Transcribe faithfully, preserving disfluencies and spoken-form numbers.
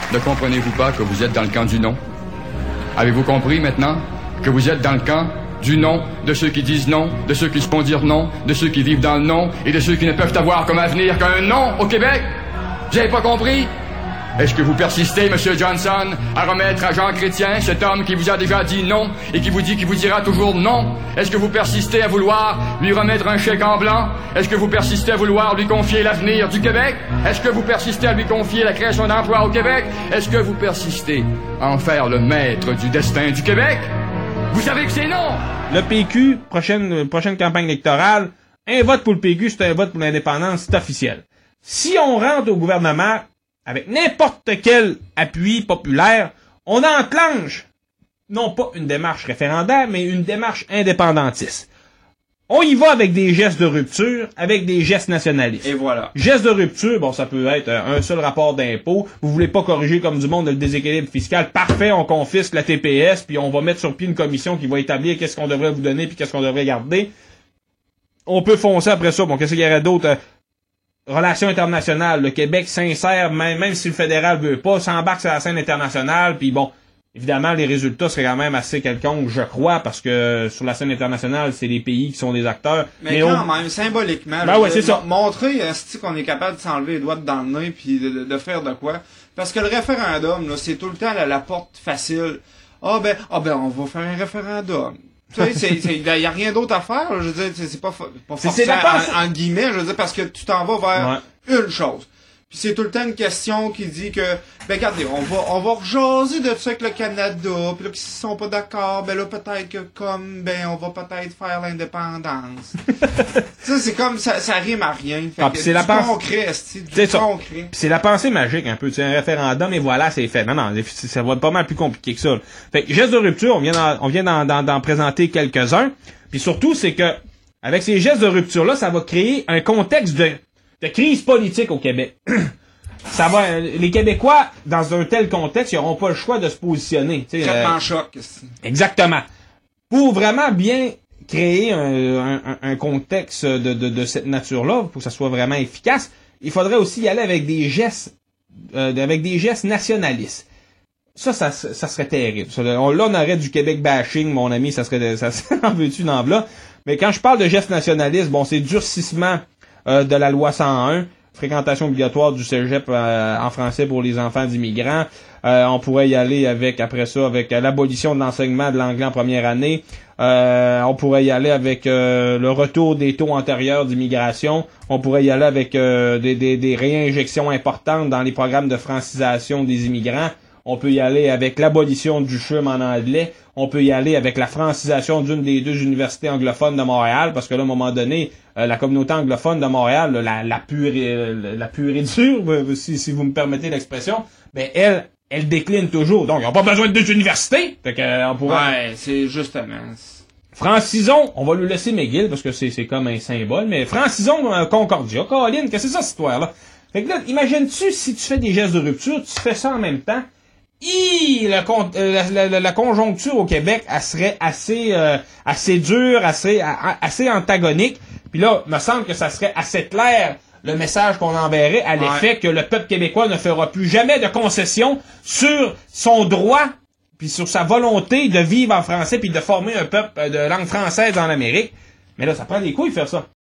Ne comprenez-vous pas que vous êtes dans le camp du non? Avez-vous compris maintenant que vous êtes dans le camp du non, de ceux qui disent non, de ceux qui se font dire non, de ceux qui vivent dans le non et de ceux qui ne peuvent avoir comme avenir qu'un non au Québec? Vous n'avez pas compris? Est-ce que vous persistez, M. Johnson, à remettre à Jean Chrétien, cet homme qui vous a déjà dit non et qui vous dit qu'il vous dira toujours non? Est-ce que vous persistez à vouloir lui remettre un chèque en blanc? Est-ce que vous persistez à vouloir lui confier l'avenir du Québec? Est-ce que vous persistez à lui confier la création d'emplois au Québec? Est-ce que vous persistez à en faire le maître du destin du Québec? Vous savez que c'est non! Le P Q, prochaine, prochaine campagne électorale, un vote pour le P Q, c'est un vote pour l'indépendance, c'est officiel. Si on rentre au gouvernement avec n'importe quel appui populaire, on enclenche, non pas une démarche référendaire, mais une démarche indépendantiste. On y va avec des gestes de rupture, avec des gestes nationalistes. Et voilà. Gestes de rupture, bon, ça peut être un seul rapport d'impôt. Vous voulez pas corriger comme du monde le déséquilibre fiscal. Parfait, on confisque la T P S, puis on va mettre sur pied une commission qui va établir qu'est-ce qu'on devrait vous donner, puis qu'est-ce qu'on devrait garder. On peut foncer après ça. Bon, qu'est-ce qu'il y aurait d'autre? Euh, Relations internationales. Le Québec s'insère, même, même si le fédéral veut pas, s'embarque sur la scène internationale, puis bon, évidemment, les résultats seraient quand même assez quelconques, je crois, parce que sur la scène internationale, c'est les pays qui sont des acteurs. Mais, mais quand on... même, symboliquement, ben ouais, c'est ça. Montrer est-ce qu'on est capable de s'enlever les doigts dans le nez puis de, de, de faire de quoi. Parce que le référendum, là, c'est tout le temps la, la porte facile. Ah ben, ah ben, on va faire un référendum. Tu sais, il y a rien d'autre à faire. Là, je veux dire, c'est pas, pas forcément en, en guillemets, je veux dire, parce que tu t'en vas vers ouais. une chose. Puis c'est tout le temps une question qui dit que, ben regardez, on va, on va rejaser de ça avec le Canada, puis là, qu'ils sont pas d'accord, ben là, peut-être que comme, ben, on va peut-être faire l'indépendance. Ça, c'est comme, ça, ça rime à rien. Fait ah, que c'est du la pensée, concret, c'est du concret. Puis c'est la pensée magique, un peu. Tu sais, un référendum, et voilà, c'est fait. Non, non, ça va être pas mal plus compliqué que ça. Là. Fait que, gestes de rupture, on vient d'en, on vient d'en, d'en, d'en présenter quelques-uns. Puis surtout, c'est que, avec ces gestes de rupture-là, ça va créer un contexte de, de crise politique au Québec. Ça va, les Québécois, dans un tel contexte, ils n'auront pas le choix de se positionner. Traitement euh, choc. Exactement. Pour vraiment bien créer un, un, un contexte de, de, de cette nature-là, pour que ça soit vraiment efficace, il faudrait aussi y aller avec des gestes, euh, avec des gestes nationalistes. Ça, ça, ça serait terrible. Ça, on, là, on aurait du Québec bashing, mon ami, ça serait, ça en veux-tu dans là. Mais quand je parle de gestes nationalistes, bon, c'est durcissement euh, de la loi cent un, fréquentation obligatoire du cégep euh, en français pour les enfants d'immigrants. Euh, on pourrait y aller avec, après ça, avec euh, l'abolition de l'enseignement de l'anglais en première année. Euh, on pourrait y aller avec euh, le retour des taux antérieurs d'immigration. On pourrait y aller avec euh, des, des, des réinjections importantes dans les programmes de francisation des immigrants. On peut y aller avec l'abolition du C H U M en anglais. On peut y aller avec la francisation d'une des deux universités anglophones de Montréal, parce que là, à un moment donné, euh, la communauté anglophone de Montréal, là, la, la pure euh, la pure et dure, si, si vous me permettez l'expression, ben elle, elle décline toujours. Donc, ils n'ont pas besoin de deux universités. Fait que, euh, on pourrait... Ouais, c'est justement... Francisons, on va lui laisser McGill, parce que c'est, c'est comme un symbole, mais francisons euh, Concordia. Colin, qu'est-ce que c'est ça, cette histoire-là? Fait que là, imagines-tu, si tu fais des gestes de rupture, tu fais ça en même temps, Hi, la, la, la, la conjoncture au Québec, elle serait assez euh, assez dure, assez assez antagonique. Puis là, me semble que ça serait assez clair le message qu'on enverrait à l'effet ouais. que le peuple québécois ne fera plus jamais de concession sur son droit puis sur sa volonté de vivre en français puis de former un peuple de langue française en Amérique. Mais là, ça prend des couilles faire ça.